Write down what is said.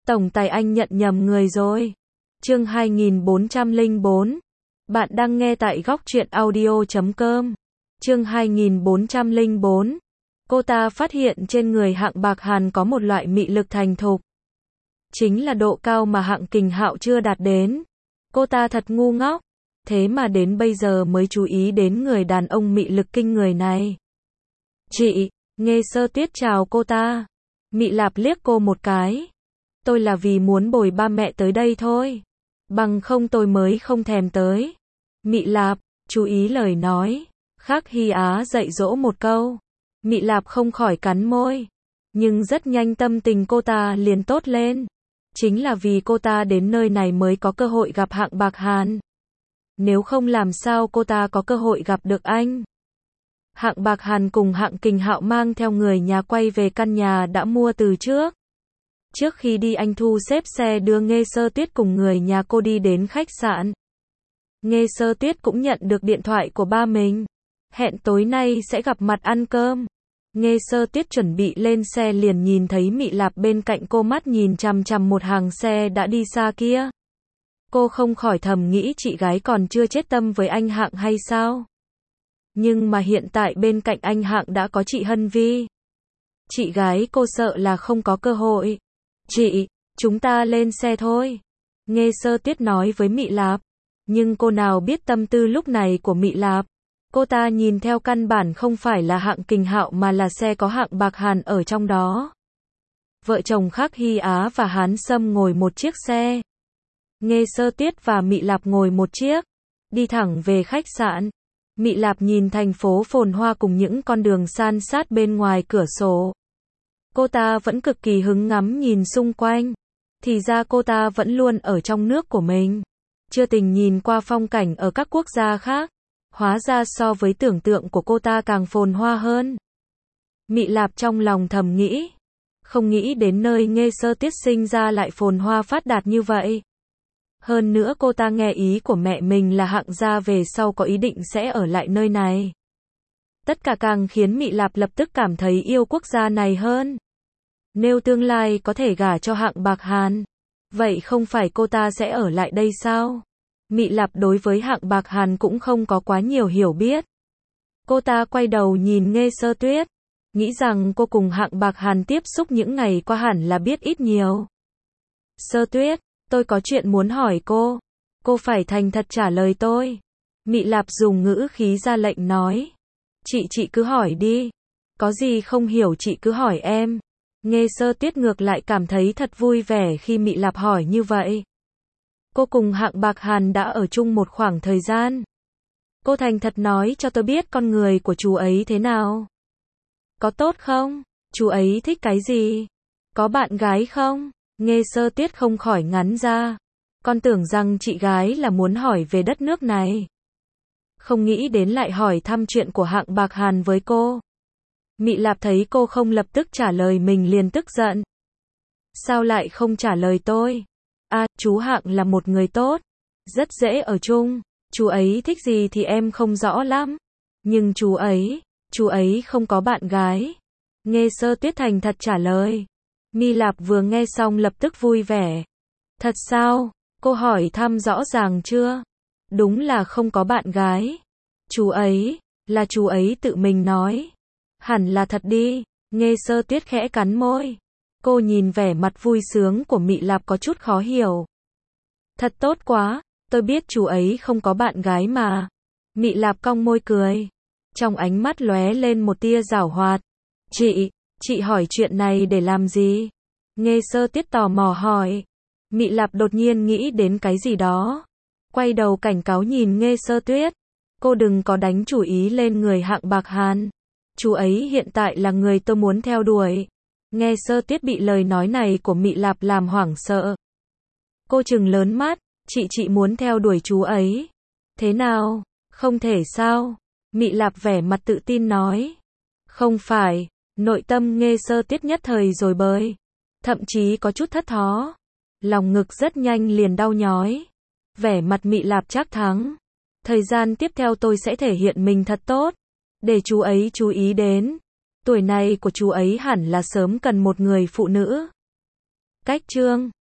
Tổng tài anh nhận nhầm người rồi. Chương 2404. Bạn đang nghe tại góc truyện audio.com. Chương 2404. Cô ta phát hiện trên người Hạng Bạc Hàn có một loại mị lực thành thục. Chính là độ cao mà Hạng Kình Hạo chưa đạt đến. Cô ta thật ngu ngốc. Thế mà đến bây giờ mới chú ý đến người đàn ông mị lực kinh người này. Chị, Nghê Sơ Tuyết chào cô ta. Mị Lạp liếc cô một cái. Tôi là vì muốn bồi ba mẹ tới đây thôi. Bằng không tôi mới không thèm tới. Mị Lạp, chú ý lời nói. Khắc Hy Á dạy dỗ một câu. Mị Lạp không khỏi cắn môi. Nhưng rất nhanh tâm tình cô ta liền tốt lên. Chính là vì cô ta đến nơi này mới có cơ hội gặp Hạng Bạc Hàn. Nếu không làm sao cô ta có cơ hội gặp được anh. Hạng Bạc Hàn cùng Hạng Kình Hạo mang theo người nhà quay về căn nhà đã mua từ trước. Trước khi đi anh thu xếp xe đưa Nghê Sơ Tuyết cùng người nhà cô đi đến khách sạn. Nghê Sơ Tuyết cũng nhận được điện thoại của ba mình. Hẹn tối nay sẽ gặp mặt ăn cơm. Nghê Sơ Tuyết chuẩn bị lên xe liền nhìn thấy Mị Lạp bên cạnh cô mắt nhìn chằm chằm một hàng xe đã đi xa kia. Cô không khỏi thầm nghĩ chị gái còn chưa chết tâm với anh Hạng hay sao? Nhưng mà hiện tại bên cạnh anh Hạng đã có chị Hân Vi. Chị gái cô sợ là không có cơ hội. Chị, chúng ta lên xe thôi. Nghê Sơ Tuyết nói với Mị Lạp. Nhưng cô nào biết tâm tư lúc này của Mị Lạp. Cô ta nhìn theo căn bản không phải là Hạng Kình Hạo mà là xe có Hạng Bạc Hàn ở trong đó. Vợ chồng Khắc Hy Á và Hán Sâm ngồi một chiếc xe. Nghê Sơ Tuyết và Mị Lạp ngồi một chiếc. Đi thẳng về khách sạn. Mị Lạp nhìn thành phố phồn hoa cùng những con đường san sát bên ngoài cửa sổ. Cô ta vẫn cực kỳ hứng ngắm nhìn xung quanh. Thì ra cô ta vẫn luôn ở trong nước của mình. Chưa từng nhìn qua phong cảnh ở các quốc gia khác. Hóa ra so với tưởng tượng của cô ta càng phồn hoa hơn. Mị Lạp trong lòng thầm nghĩ. Không nghĩ đến nơi Nghê Sơ Tuyết sinh ra lại phồn hoa phát đạt như vậy. Hơn nữa cô ta nghe ý của mẹ mình là Hạng gia về sau có ý định sẽ ở lại nơi này. Tất cả càng khiến Mị Lạp lập tức cảm thấy yêu quốc gia này hơn. Nếu tương lai có thể gả cho Hạng Bạc Hàn, vậy không phải cô ta sẽ ở lại đây sao? Mị Lạp đối với Hạng Bạc Hàn cũng không có quá nhiều hiểu biết. Cô ta quay đầu nhìn Nghê Sơ Tuyết, nghĩ rằng cô cùng Hạng Bạc Hàn tiếp xúc những ngày qua hẳn là biết ít nhiều. Sơ Tuyết, tôi có chuyện muốn hỏi cô. Cô phải thành thật trả lời tôi. Mị Lạp dùng ngữ khí ra lệnh nói. Chị cứ hỏi đi. Có gì không hiểu chị cứ hỏi em. Nghê Sơ Tuyết ngược lại cảm thấy thật vui vẻ khi Mị Lạp hỏi như vậy. Cô cùng Hạng Bạc Hàn đã ở chung một khoảng thời gian. Cô thành thật nói cho tôi biết con người của chú ấy thế nào. Có tốt không? Chú ấy thích cái gì? Có bạn gái không? Nghê Sơ Tuyết không khỏi ngắn ra. Con tưởng rằng chị gái là muốn hỏi về đất nước này. Không nghĩ đến lại hỏi thăm chuyện của Hạng Bạc Hàn với cô. Mị Lạp thấy cô không lập tức trả lời mình liền tức giận. Sao lại không trả lời tôi? À, chú Hạng là một người tốt. Rất dễ ở chung. Chú ấy thích gì thì em không rõ lắm. Nhưng chú ấy không có bạn gái. Nghê Sơ Tuyết thành thật trả lời. Mị Lạp vừa nghe xong lập tức vui vẻ. Thật sao? Cô hỏi thăm rõ ràng chưa? Đúng là không có bạn gái. Chú ấy tự mình nói. Hẳn là thật đi. Nghê Sơ Tuyết khẽ cắn môi. Cô nhìn vẻ mặt vui sướng của Mị Lạp có chút khó hiểu. Thật tốt quá, tôi biết chú ấy không có bạn gái mà. Mị Lạp cong môi cười. Trong ánh mắt lóe lên một tia giảo hoạt. Chị hỏi chuyện này để làm gì? Nghê Sơ Tuyết tò mò hỏi. Mị Lạp đột nhiên nghĩ đến cái gì đó. Quay đầu cảnh cáo nhìn Nghê Sơ Tuyết. Cô đừng có đánh chủ ý lên người Hạng Bạc Hàn. Chú ấy hiện tại là người tôi muốn theo đuổi. Nghê Sơ Tuyết bị lời nói này của Mị Lạp làm hoảng sợ. Cô trừng lớn mắt. Chị muốn theo đuổi chú ấy. Thế nào? Không thể sao? Mị Lạp vẻ mặt tự tin nói. Không phải. Nội tâm Nghê Sơ Tuyết nhất thời rồi bời. Thậm chí có chút thất thó. Lòng ngực rất nhanh liền đau nhói. Vẻ mặt Mị Lạp chắc thắng. Thời gian tiếp theo tôi sẽ thể hiện mình thật tốt. Để chú ấy chú ý đến. Tuổi này của chú ấy hẳn là sớm cần một người phụ nữ. Cách chương